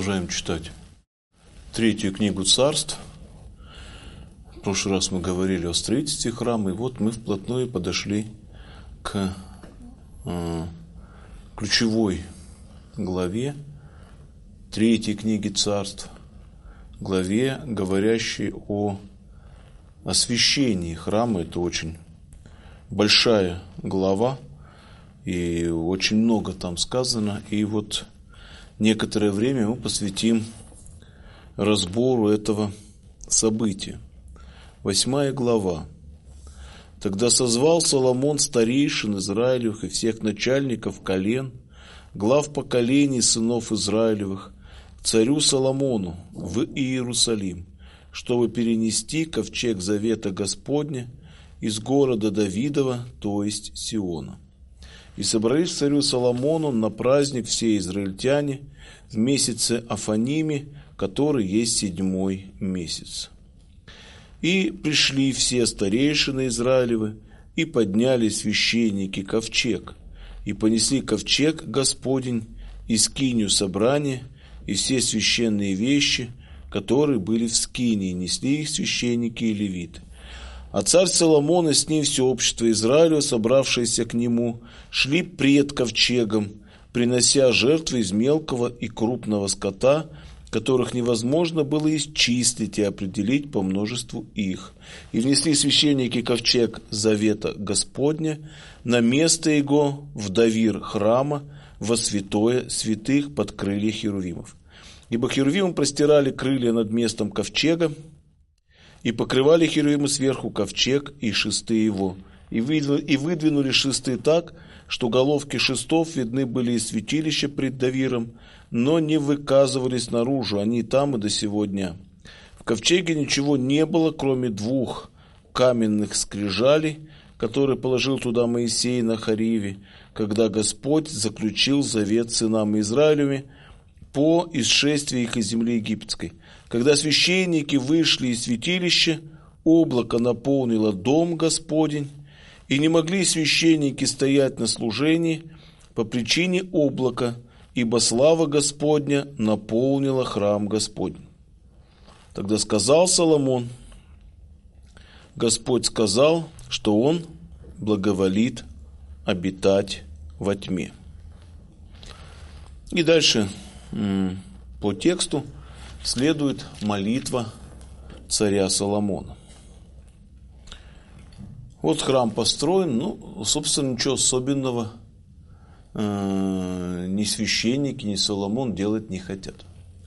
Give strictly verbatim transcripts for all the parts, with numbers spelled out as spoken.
Продолжаем читать третью книгу Царств. В прошлый раз мы говорили о строительстве храма, и вот мы вплотную подошли к э, ключевой главе третьей книги Царств, главе, говорящей о освящении храма. Это очень большая глава, и очень много там сказано, и вот некоторое время мы посвятим разбору этого события. Восьмая глава. «Тогда созвал Соломон старейшин Израилевых и всех начальников колен, глав поколений сынов Израилевых, к царю Соломону в Иерусалим, чтобы перенести ковчег завета Господня из города Давидова, то есть Сиона. И собрались к царю Соломону на праздник все израильтяне в месяце Афаниме, который есть седьмой месяц. И пришли все старейшины Израилевы, и подняли священники ковчег, и понесли ковчег Господень, и скинию собрания, и все священные вещи, которые были в скинии, несли их священники и левиты. А царь Соломон и с ним все общество Израиля, собравшееся к нему, шли пред ковчегом, принося жертвы из мелкого и крупного скота, которых невозможно было исчислить и определить по множеству их. И внесли священники ковчег завета Господня на место его в давир храма, во святое святых под крылья херувимов. Ибо херувимы простирали крылья над местом ковчега, и покрывали херувимы сверху ковчег и шесты его, и выдвинули шесты так, что головки шестов видны были из святилища пред давиром, но не выказывались наружу, они там и до сего дня. В ковчеге ничего не было, кроме двух каменных скрижалей, которые положил туда Моисей на Хориве, когда Господь заключил завет сынам Израилевыми по исшествии их из земли египетской. Когда священники вышли из святилища, облако наполнило дом Господень, и не могли священники стоять на служении по причине облака, ибо слава Господня наполнила храм Господень. Тогда сказал Соломон: Господь сказал, что Он благоволит обитать во тьме. И дальше по тексту следует молитва царя Соломона. Вот храм построен, ну, собственно, ничего особенного э, ни священники, ни Соломон делать не хотят.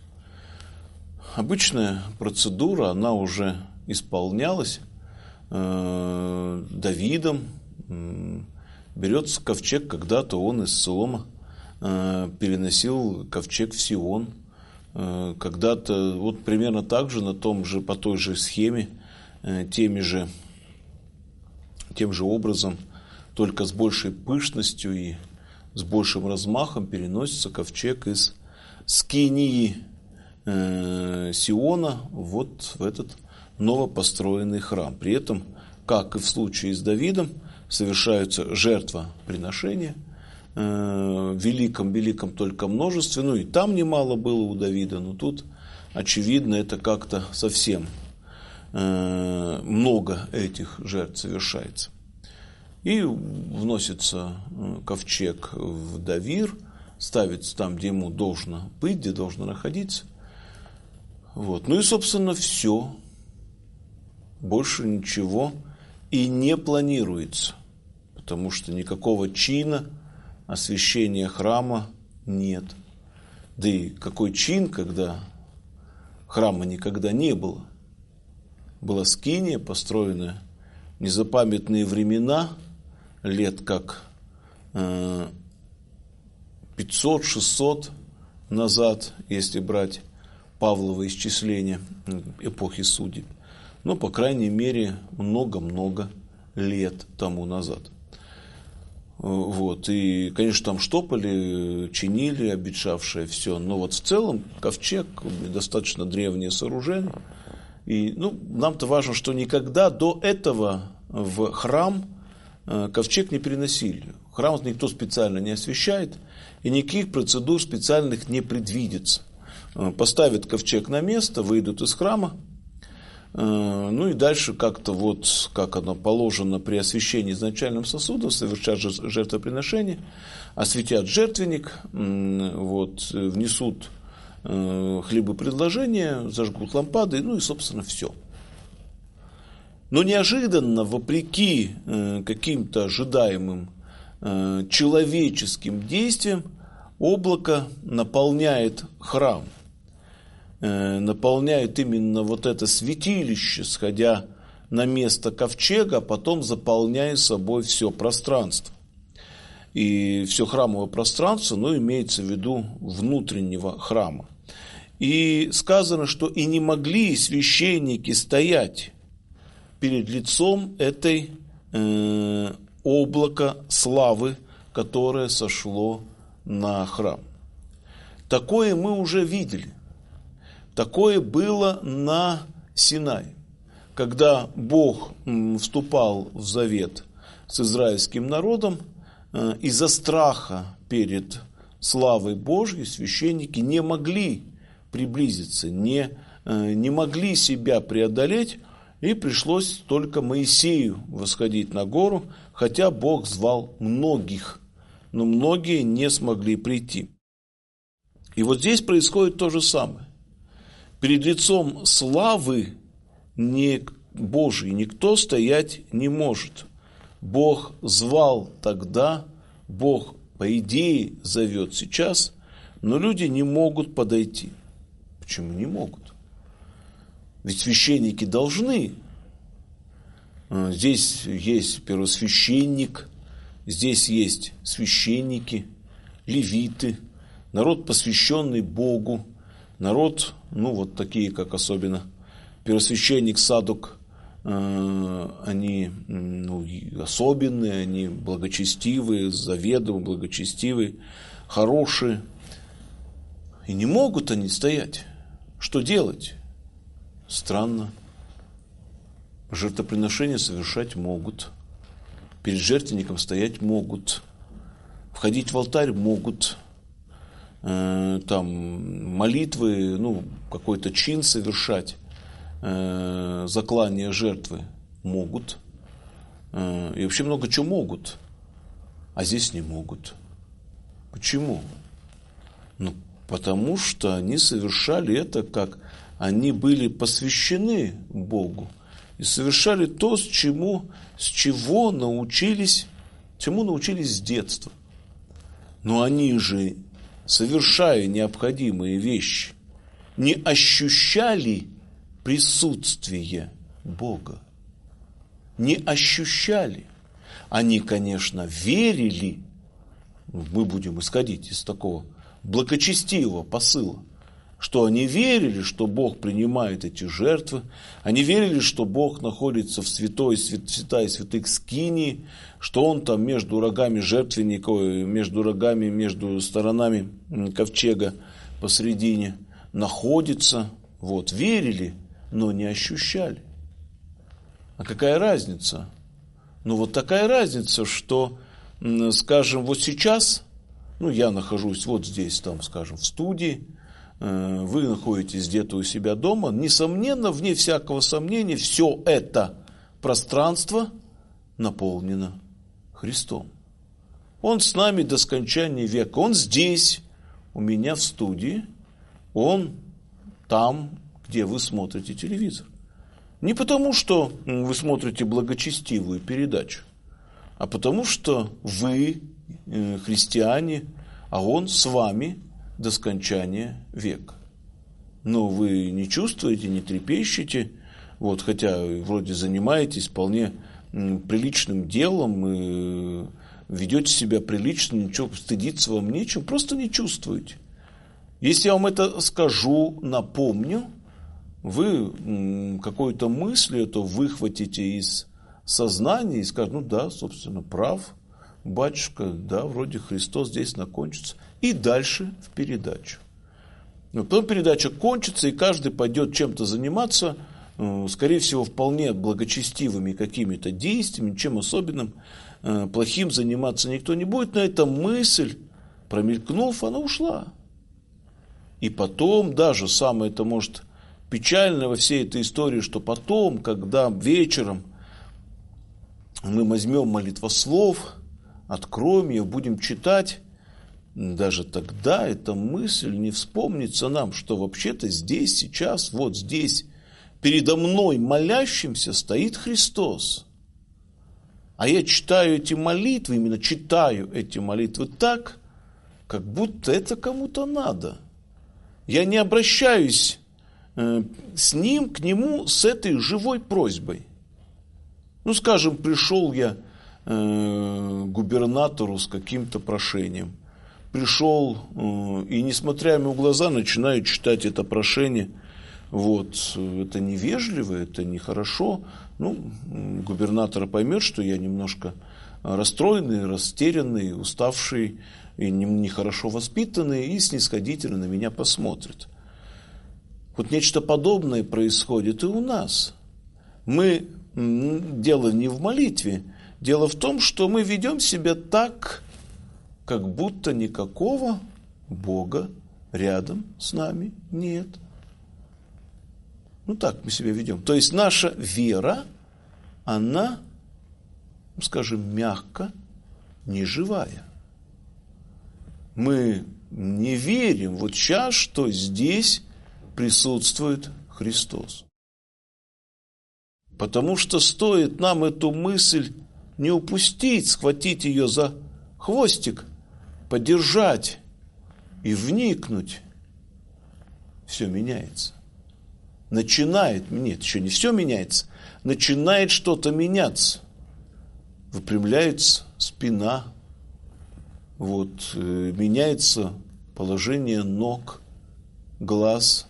Обычная процедура, она уже исполнялась э, Давидом. Берется ковчег, когда-то он из Солома э, переносил ковчег в Сион. Э, когда-то, вот примерно так же, на том же, по той же схеме, э, теми же Тем же образом, только с большей пышностью и с большим размахом переносится ковчег из скинии э, Сиона вот в этот новопостроенный храм. При этом, как и в случае с Давидом, совершаются жертвоприношения э, в великом-великом только множестве. Ну и там немало было у Давида, но тут, очевидно, это как-то совсем много этих жертв совершается. И вносится ковчег в давир, ставится там, где ему должно быть, где должно находиться. Вот. Ну и, собственно, все. Больше ничего и не планируется, потому что никакого чина освящения храма нет. Да и какой чин, когда храма никогда не было? Была скиния, построенная в незапамятные времена, лет как пятьсот-шестьсот назад, если брать Павлово исчисление эпохи судеб. Но, по крайней мере, много-много лет тому назад. Вот. И, конечно, там штопали, чинили, обветшавшее все. Но вот в целом ковчег достаточно древнее сооружение. И, ну, нам-то важно, что никогда до этого в храм ковчег не переносили. Храм никто специально не освящает, и никаких процедур специальных не предвидится. поставят ковчег на место, выйдут из храма, ну и дальше как-то вот, как оно положено при освящении изначальным сосудом, совершат жертвоприношение, осветят жертвенник, вот, внесут хлебопредложения, зажгут лампады, ну и, собственно, все. Но неожиданно, вопреки каким-то ожидаемым человеческим действиям, облако наполняет храм, наполняет именно вот это святилище, сходя на место ковчега, а потом заполняя собой все пространство. И все храмовое пространство, но имеется в виду внутреннего храма. И сказано, что и не могли священники стоять перед лицом этой э, облака славы, которое сошло на храм. Такое мы уже видели. Такое было на Синае, когда Бог вступал в завет с израильским народом, из-за страха перед славой Божьей священники не могли приблизиться, не, не могли себя преодолеть, и пришлось только Моисею восходить на гору, хотя Бог звал многих, но многие не смогли прийти. И вот здесь происходит то же самое. Перед лицом славы не Божьей никто стоять не может. Бог звал тогда, Бог, по идее, зовет сейчас, но люди не могут подойти. Почему не могут? Ведь священники должны. Здесь есть первосвященник, здесь есть священники, левиты, народ, посвященный Богу, народ, ну вот такие, как особенно первосвященник Садок, э, они ну, особенные, они благочестивые, заведомо благочестивые, хорошие. И не могут они стоять. Что делать? Странно. Жертвоприношения совершать могут. Перед жертвенником стоять могут. Входить в алтарь могут. Там молитвы, ну, какой-то чин совершать, э, заклание жертвы могут. Э, и вообще много чего могут. А здесь не могут. Почему? Ну, потому что они совершали это, как они были посвящены Богу. И совершали то, с, чему, с чего научились, чему научились с детства. Но они же, совершая необходимые вещи, не ощущали присутствие Бога. Не ощущали. Они, конечно, верили, мы будем исходить из такого благочестивого посыла, что они верили, что Бог принимает эти жертвы, они верили, что Бог находится в святой, святая святых скинии, что Он там между рогами жертвенника, между рогами, между сторонами ковчега посредине находится. Вот, верили, но не ощущали. А какая разница? Ну вот такая разница, что, скажем, вот сейчас, ну я нахожусь вот здесь, там, скажем, в студии, вы находитесь где-то у себя дома, несомненно, вне всякого сомнения, все это пространство наполнено Христом. Он с нами до скончания века. Он здесь, у меня в студии, Он там, где вы смотрите телевизор. Не потому, что вы смотрите благочестивую передачу, а потому, что вы христиане, а Он с вами до скончания века. Но вы не чувствуете, не трепещете, вот, хотя вроде занимаетесь вполне приличным делом, и ведете себя прилично, ничего стыдиться вам нечем, просто не чувствуете. Если я вам это скажу, напомню, вы какой-то мыслью это выхватите из сознания и скажете, ну да, собственно, прав, батюшка, да, вроде Христос здесь закончится. И дальше в передачу. Но потом передача кончится, и каждый пойдет чем-то заниматься, скорее всего, вполне благочестивыми какими-то действиями, чем особенным, плохим заниматься никто не будет. Но эта мысль, промелькнув, она ушла. И потом, даже самое это может печальное во всей этой истории, что потом, когда вечером мы возьмем молитвослов, откроем ее, будем читать, даже тогда эта мысль не вспомнится нам, что вообще-то здесь, сейчас, вот здесь, передо мной молящимся стоит Христос. А я читаю эти молитвы, именно читаю эти молитвы так, как будто это кому-то надо. Я не обращаюсь э, с ним, к нему с этой живой просьбой. Ну, скажем, пришел я э, к губернатору с каким-то прошением. Пришел э, и, несмотря ему в глаза, начинаю читать это прошение. Вот, это невежливо, это нехорошо. Ну, губернатор поймет, что я немножко расстроенный, растерянный, уставший и нехорошо воспитанный, и снисходительно на меня посмотрит. Вот нечто подобное происходит и у нас. Мы, дело не в молитве, дело в том, что мы ведем себя так, как будто никакого Бога рядом с нами нет. Ну так мы себя ведем. То есть наша вера, она, скажем, мягко, не живая. Мы не верим вот сейчас, что здесь присутствует Христос. Потому что стоит нам эту мысль не упустить, схватить ее за хвостик, подержать и вникнуть, все меняется. Начинает, нет, еще не все меняется, начинает что-то меняться. Выпрямляется спина, вот, э, меняется положение ног, глаз,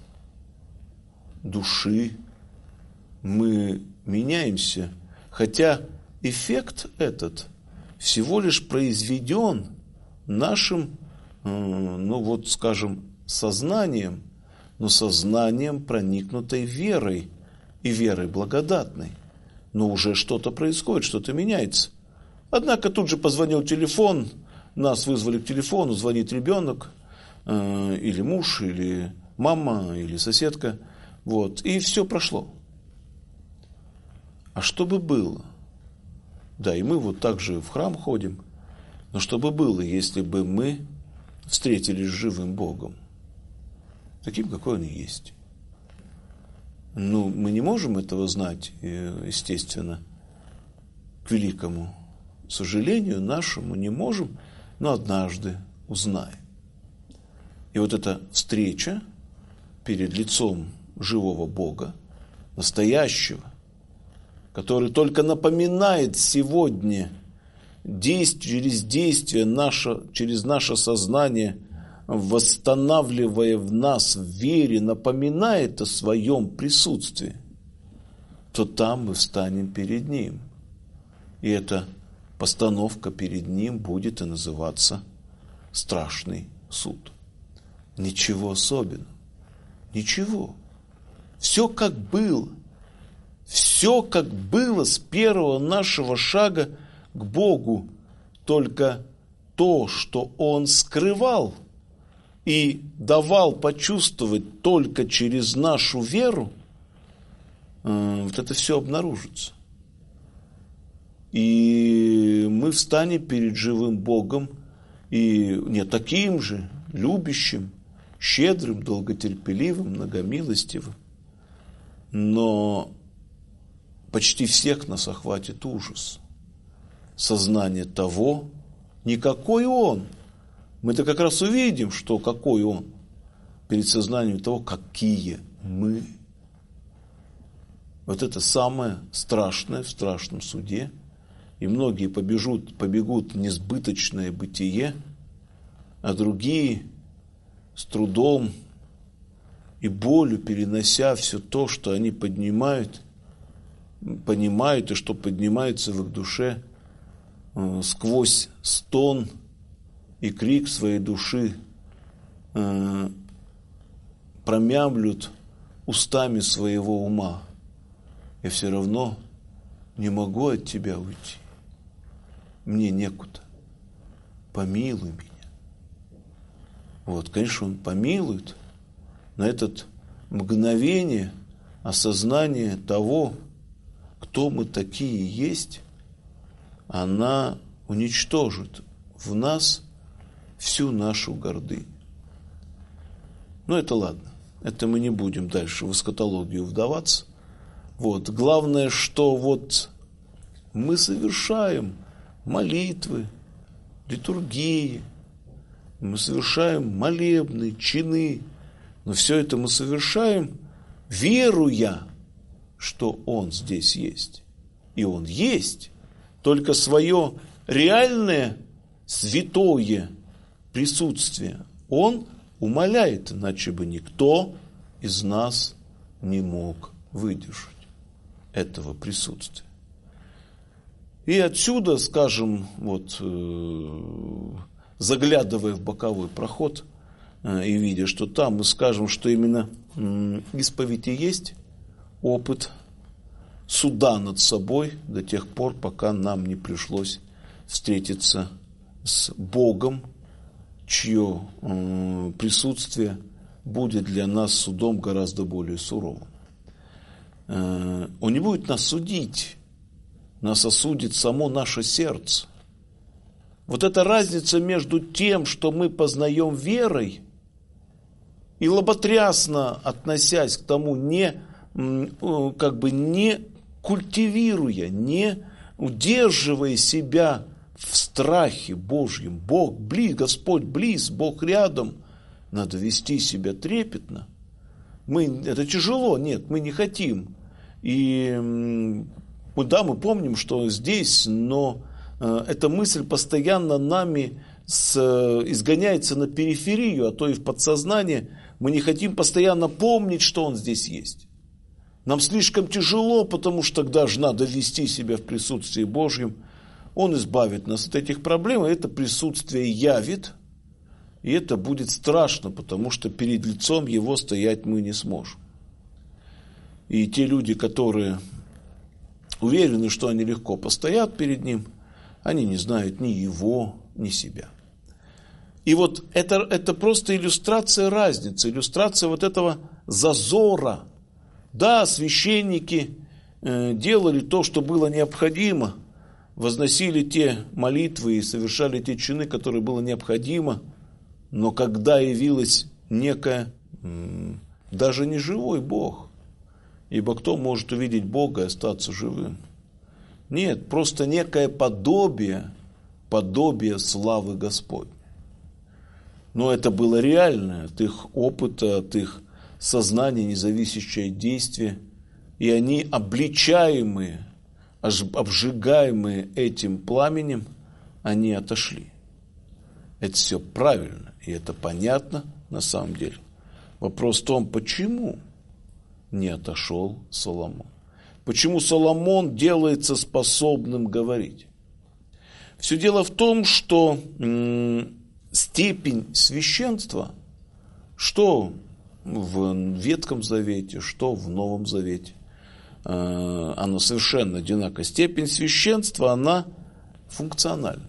души. Мы меняемся, хотя эффект этот всего лишь произведен нашим, э, ну вот, скажем, сознанием, но сознанием, проникнутой верой, и верой благодатной. Но уже что-то происходит, что-то меняется. Однако тут же позвонил телефон, нас вызвали к телефону, звонит ребенок, э, или муж, или мама, или соседка, вот, и все прошло. А что бы было? Да, и мы вот так же в храм ходим, но что бы было, если бы мы встретились с живым Богом? Таким, какой он есть. Ну, мы не можем этого знать, естественно, к великому сожалению нашему не можем, но однажды узнаем. И вот эта встреча перед лицом живого Бога, настоящего, который только напоминает сегодня действие, через действие наше, через наше сознание, восстанавливая в нас в вере, напоминает о своем присутствии, то там мы встанем перед Ним. И эта постановка перед Ним будет и называться страшный суд. Ничего особенного. Ничего. Все как было. Все как было с первого нашего шага к Богу. Только то, что Он скрывал и давал почувствовать только через нашу веру, вот это все обнаружится. И мы встанем перед живым Богом, и не таким же, любящим, щедрым, долготерпеливым, многомилостивым. Но почти всех нас охватит ужас. Сознание того, не какой Он. Мы-то как раз увидим, что какой Он, перед сознанием того, какие мы. Вот это самое страшное в страшном суде. И многие побежут, побегут в несбыточное бытие, а другие с трудом и болью, перенося все то, что они поднимают, понимают и что поднимается в их душе, э, сквозь стон и крик своей души, э, промямлют устами своего ума. Я все равно не могу от Тебя уйти. Мне некуда. Помилуй меня. Вот, конечно, Он помилует, на это мгновение осознание того, кто мы такие есть, она уничтожит в нас всю нашу гордыню. Но это ладно. Это мы не будем дальше в эсхатологию вдаваться. Вот. Главное, что вот мы совершаем молитвы, литургии, мы совершаем молебны, чины, но все это мы совершаем, веруя, что Он здесь есть. И Он есть, только свое реальное святое присутствие Он умаляет, иначе бы никто из нас не мог выдержать этого присутствия. И отсюда, скажем, вот, э, заглядывая в боковой проход э, и видя, что там, мы скажем, что именно э, исповедь и есть опыт суда над собой до тех пор, пока нам не пришлось встретиться с Богом, чье э, присутствие будет для нас судом гораздо более суровым. Э, он не будет нас судить, нас осудит само наше сердце. Вот эта разница между тем, что мы познаем верой, и лоботрясно относясь к тому, не, э, как бы не культивируя, не удерживая себя в страхе Божьем. Бог близ, Господь близ, Бог рядом. Надо вести себя трепетно. Мы, это тяжело, нет, мы не хотим. И да, мы помним, что здесь, но э, эта мысль постоянно нами с, изгоняется на периферию, а то и в подсознание. Мы не хотим постоянно помнить, что Он здесь есть. Нам слишком тяжело, потому что тогда же надо вести себя в присутствии Божьем. Он избавит нас от этих проблем, и это присутствие явит, и это будет страшно, потому что перед лицом Его стоять мы не сможем. И те люди, которые уверены, что они легко постоят перед Ним, они не знают ни Его, ни себя. И вот это, это просто иллюстрация разницы, иллюстрация вот этого зазора. Да, священники э, делали то, что было необходимо, возносили те молитвы и совершали те чины, которые было необходимо, но когда явилась некая, даже не живой Бог, ибо кто может увидеть Бога и остаться живым? Нет, просто некое подобие, подобие славы Господней. Но это было реальное, от их опыта, от их сознания, независящее действие, и они обличаемые, обжигаемые этим пламенем, они отошли. Это все правильно, и это понятно на самом деле. Вопрос в том, почему не отошел Соломон? Почему Соломон делается способным говорить? Все дело в том, что м- степень священства, что в Ветхом Завете, что в Новом Завете, она совершенно одинакова. Степень священства, она функциональна.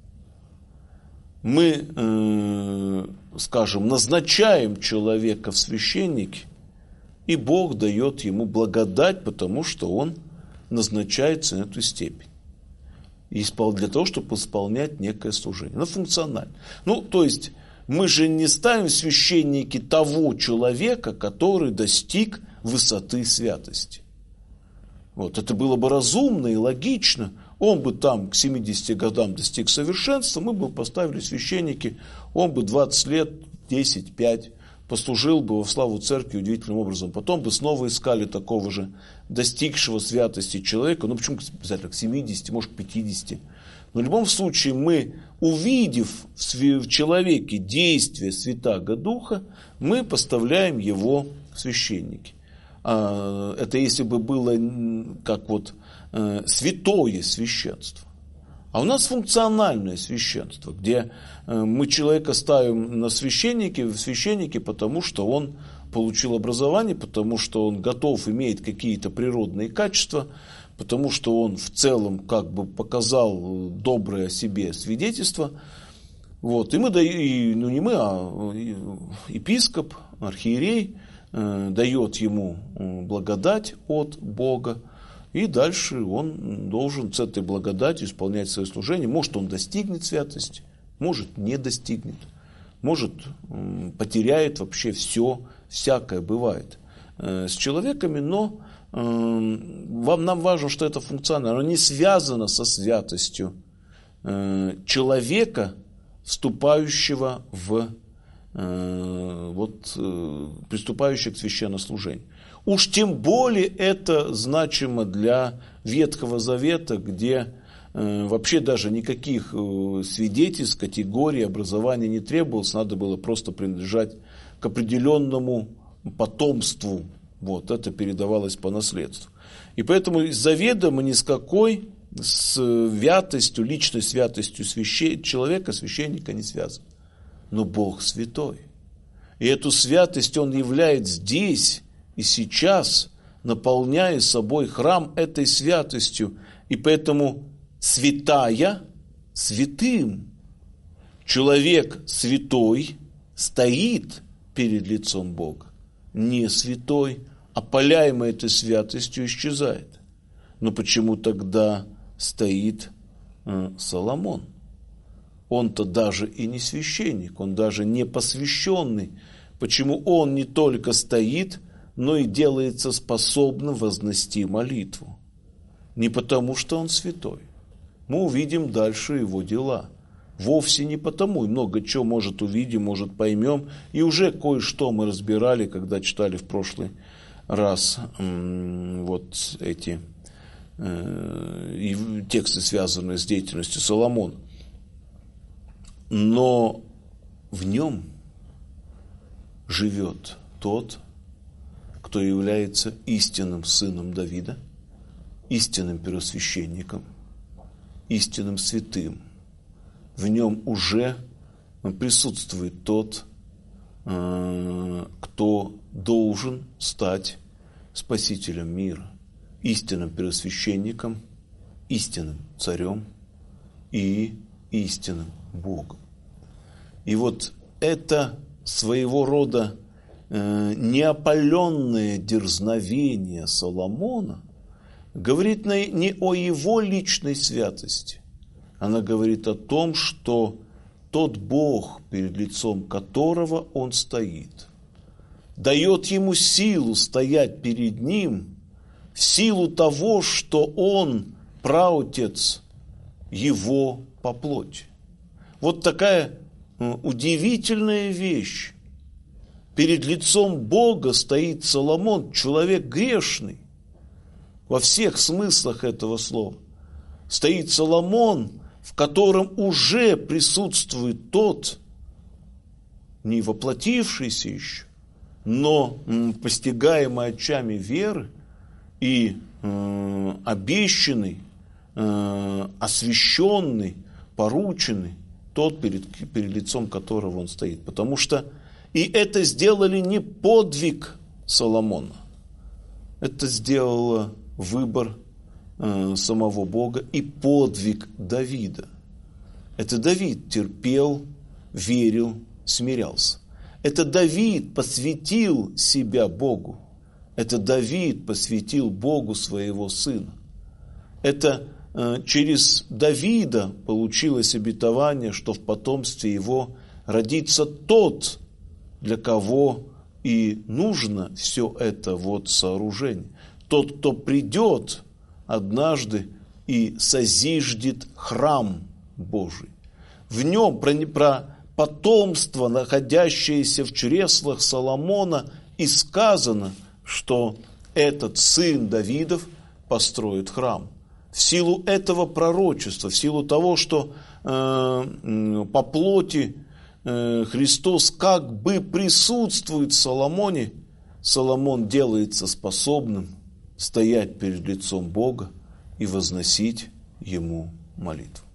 Мы, э, скажем, назначаем человека в священники, и Бог дает ему благодать, потому что он назначается на эту степень. Для того, чтобы исполнять некое служение. Она функциональна. Ну, то есть, мы же не ставим в священники того человека, который достиг высоты святости. Вот, это было бы разумно и логично. Он бы там к семидесяти годам достиг совершенства, мы бы поставили священники, он бы двадцать лет, десять, пять послужил бы во славу церкви удивительным образом. Потом бы снова искали такого же достигшего святости человека, ну почему обязательно к семидесяти, может к пятидесяти. Но в любом случае мы, увидев в человеке действие Святаго Духа, мы поставляем его в священники. Это если бы было как вот святое священство. А у нас функциональное священство, где мы человека ставим на священники, в священники, потому что он получил образование, потому что он готов, имеет какие-то природные качества, потому что он в целом как бы показал доброе о себе свидетельство. Вот, и мы, и, ну не мы, а епископ, архиерей э, дает ему благодать от Бога, и дальше он должен с этой благодатью исполнять свое служение. Может, он достигнет святости, может, не достигнет, может, э, потеряет вообще все, всякое бывает э, с человеками, но э, вам, нам важно, что это функционально, оно не связано со святостью э, человека, вступающего в, э, вот, э, приступающего к священнослужению. Уж тем более это значимо для Ветхого Завета, где э, вообще даже никаких э, свидетельств, категорий, образования не требовалось, надо было просто принадлежать к определенному потомству. Вот, это передавалось по наследству. И поэтому заведомо ни с какой святостью, личной святостью священ... человека, священника не связан. Но Бог святой. И эту святость Он являет здесь и сейчас, наполняя собой храм этой святостью. И поэтому святая святым. Человек святой стоит перед лицом Бога. Не святой, опаляемый этой святостью, исчезает. Но почему тогда стоит э, Соломон? Он-то даже и не священник, он даже не посвященный. Почему он не только стоит, но и делается способным вознести молитву? Не потому, что он святой. Мы увидим дальше его дела. Вовсе не потому, и много чего, может, увидим, может, поймем. И уже кое-что мы разбирали, когда читали в прошлый раз м- вот эти и тексты, связанные с деятельностью Соломона. Но в нем живет тот, кто является истинным сыном Давида, истинным первосвященником, истинным святым. В нем уже присутствует тот, кто должен стать спасителем мира, истинным первосвященником, истинным царем и истинным Богом. И вот это своего рода э, неопаленное дерзновение Соломона говорит не о его личной святости. Она говорит о том, что тот Бог, перед лицом которого он стоит, дает ему силу стоять перед ним, в силу того, что он праотец его по плоти. Вот такая удивительная вещь. Перед лицом Бога стоит Соломон, человек грешный, во всех смыслах этого слова. Стоит Соломон, в котором уже присутствует тот, не воплотившийся еще, но постигаемый очами веры, и э, обещанный, э, освященный, порученный, тот, перед, перед лицом которого он стоит. Потому что и это сделали не подвиг Соломона, это сделало выбор э, самого Бога и подвиг Давида. Это Давид терпел, верил, смирялся. Это Давид посвятил себя Богу. Это Давид посвятил Богу своего сына. Это э, через Давида получилось обетование, что в потомстве его родится тот, для кого и нужно все это вот сооружение. Тот, кто придет однажды и созиждет храм Божий. В нем про, про потомство, находящееся в чреслах Соломона, и сказано, что этот сын Давидов построит храм. В силу этого пророчества, в силу того, что э, по плоти э, Христос как бы присутствует в Соломоне, Соломон делается способным стоять перед лицом Бога и возносить Ему молитву.